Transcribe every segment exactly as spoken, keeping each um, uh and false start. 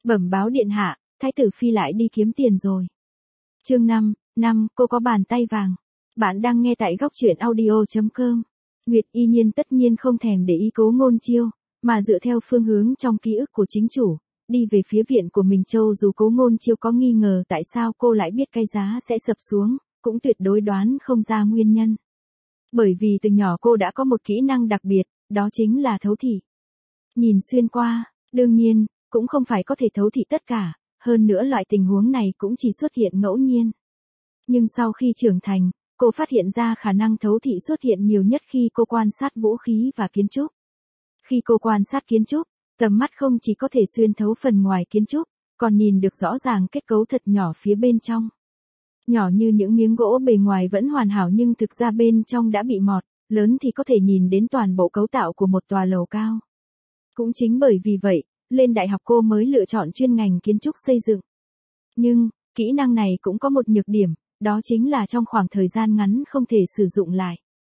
Bẩm báo điện hạ, thái tử phi lại đi kiếm tiền rồi. Chương năm, năm, cô có bàn tay vàng. Bạn đang nghe tại góc truyện audio chấm com. Nguyệt Y Nhiên tất nhiên không thèm để ý Cố Ngôn Chiêu, mà dựa theo phương hướng trong ký ức của chính chủ, đi về phía viện của mình Châu. Dù Cố Ngôn Chiêu có nghi ngờ tại sao cô lại biết cái giá sẽ sập xuống, cũng tuyệt đối đoán không ra nguyên nhân. Bởi vì từ nhỏ cô đã có một kỹ năng đặc biệt, đó chính là thấu thị. Nhìn xuyên qua, đương nhiên, cũng không phải có thể thấu thị tất cả, hơn nữa loại tình huống này cũng chỉ xuất hiện ngẫu nhiên. Nhưng sau khi trưởng thành, cô phát hiện ra khả năng thấu thị xuất hiện nhiều nhất khi cô quan sát vũ khí và kiến trúc. Khi cô quan sát kiến trúc, tầm mắt không chỉ có thể xuyên thấu phần ngoài kiến trúc, còn nhìn được rõ ràng kết cấu thật nhỏ phía bên trong. Nhỏ như những miếng gỗ bề ngoài vẫn hoàn hảo nhưng thực ra bên trong đã bị mọt, lớn thì có thể nhìn đến toàn bộ cấu tạo của một tòa lầu cao. Cũng chính bởi vì vậy, lên đại học cô mới lựa chọn chuyên ngành kiến trúc xây dựng. Nhưng, kỹ năng này cũng có một nhược điểm, đó chính là trong khoảng thời gian ngắn không thể sử dụng lại.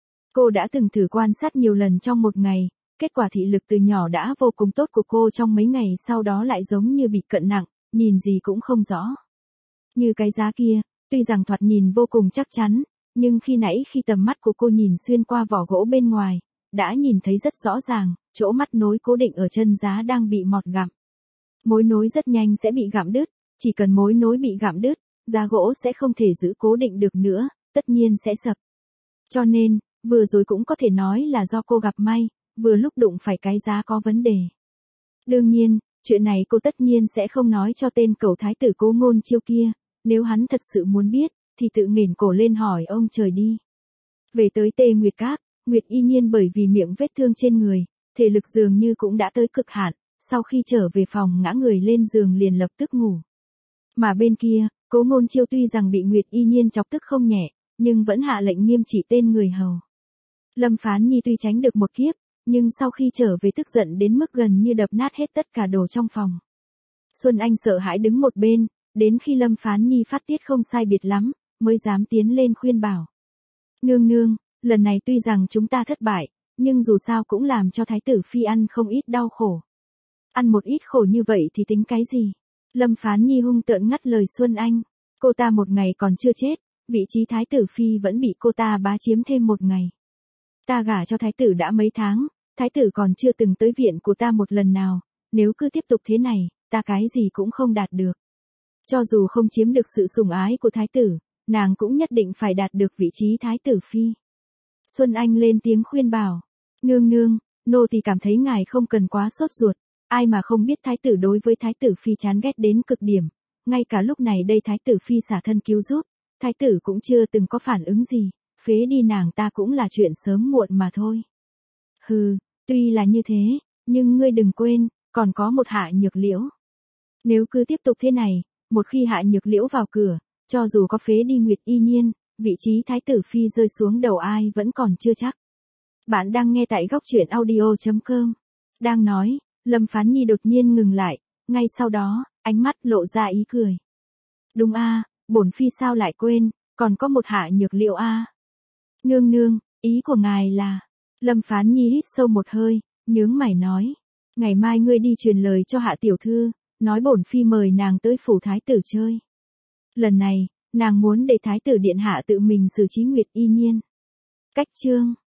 Cô đã từng thử quan sát nhiều lần trong một ngày, kết quả thị lực từ nhỏ đã vô cùng tốt của cô trong mấy ngày sau đó lại giống như bị cận nặng, nhìn gì cũng không rõ. Như cái giá kia, tuy rằng thoạt nhìn vô cùng chắc chắn, nhưng khi nãy khi tầm mắt của cô nhìn xuyên qua vỏ gỗ bên ngoài, đã nhìn thấy rất rõ ràng, chỗ mắt nối cố định ở chân giá đang bị mọt gặm. Mối nối rất nhanh sẽ bị gặm đứt, chỉ cần mối nối bị gặm đứt, giá gỗ sẽ không thể giữ cố định được nữa, tất nhiên sẽ sập. Cho nên, vừa rồi cũng có thể nói là do cô gặp may, vừa lúc đụng phải cái giá có vấn đề. Đương nhiên, chuyện này cô tất nhiên sẽ không nói cho tên cẩu thái tử Cố Ngôn Chiêu kia, nếu hắn thật sự muốn biết, thì tự nghển cổ lên hỏi ông trời đi. Về tới Tê Nguyệt Các, Nguyệt Y Nhiên bởi vì miệng vết thương trên người, thể lực dường như cũng đã tới cực hạn, sau khi trở về phòng ngã người lên giường liền lập tức ngủ. Mà bên kia, Cố Ngôn Chiêu tuy rằng bị Nguyệt Y Nhiên chọc tức không nhẹ, nhưng vẫn hạ lệnh nghiêm trị tên người hầu. Lâm Phán Nhi tuy tránh được một kiếp, nhưng sau khi trở về tức giận đến mức gần như đập nát hết tất cả đồ trong phòng. Xuân Anh sợ hãi đứng một bên, đến khi Lâm Phán Nhi phát tiết không sai biệt lắm, mới dám tiến lên khuyên bảo. Nương nương, lần này tuy rằng chúng ta thất bại, nhưng dù sao cũng làm cho thái tử phi ăn không ít đau khổ. Ăn một ít khổ như vậy thì tính cái gì? Lâm Phán Nhi hung tợn ngắt lời Xuân Anh. Cô ta một ngày còn chưa chết, vị trí thái tử phi vẫn bị cô ta bá chiếm thêm một ngày. Ta gả cho thái tử đã mấy tháng, thái tử còn chưa từng tới viện của ta một lần nào, nếu cứ tiếp tục thế này, ta cái gì cũng không đạt được. Cho dù không chiếm được sự sủng ái của thái tử, nàng cũng nhất định phải đạt được vị trí thái tử phi. Xuân Anh lên tiếng khuyên bảo. Nương nương, nô thì cảm thấy ngài không cần quá sốt ruột, ai mà không biết thái tử đối với thái tử phi chán ghét đến cực điểm, ngay cả lúc này đây thái tử phi xả thân cứu giúp, thái tử cũng chưa từng có phản ứng gì, phế đi nàng ta cũng là chuyện sớm muộn mà thôi. Hừ, tuy là như thế, nhưng ngươi đừng quên, còn có một Hạ Nhược Liễu. Nếu cứ tiếp tục thế này, một khi Hạ Nhược Liễu vào cửa, cho dù có phế đi Nguyệt Y Nhiên, vị trí thái tử phi rơi xuống đầu ai vẫn còn chưa chắc. Bạn đang nghe tại góc truyện audio chấm com. Đang nói, Lâm Phán Nhi đột nhiên ngừng lại, ngay sau đó, ánh mắt lộ ra ý cười. Đúng a, bổn phi sao lại quên, còn có một Hạ Nhược Liễu a. Nương nương, ý của ngài là... Lâm Phán Nhi hít sâu một hơi, nhướng mày nói. Ngày mai ngươi đi truyền lời cho Hạ tiểu thư, nói bổn phi mời nàng tới phủ thái tử chơi. Lần này, nàng muốn để thái tử điện hạ tự mình xử trí Nguyệt Y Nhiên. Cách chương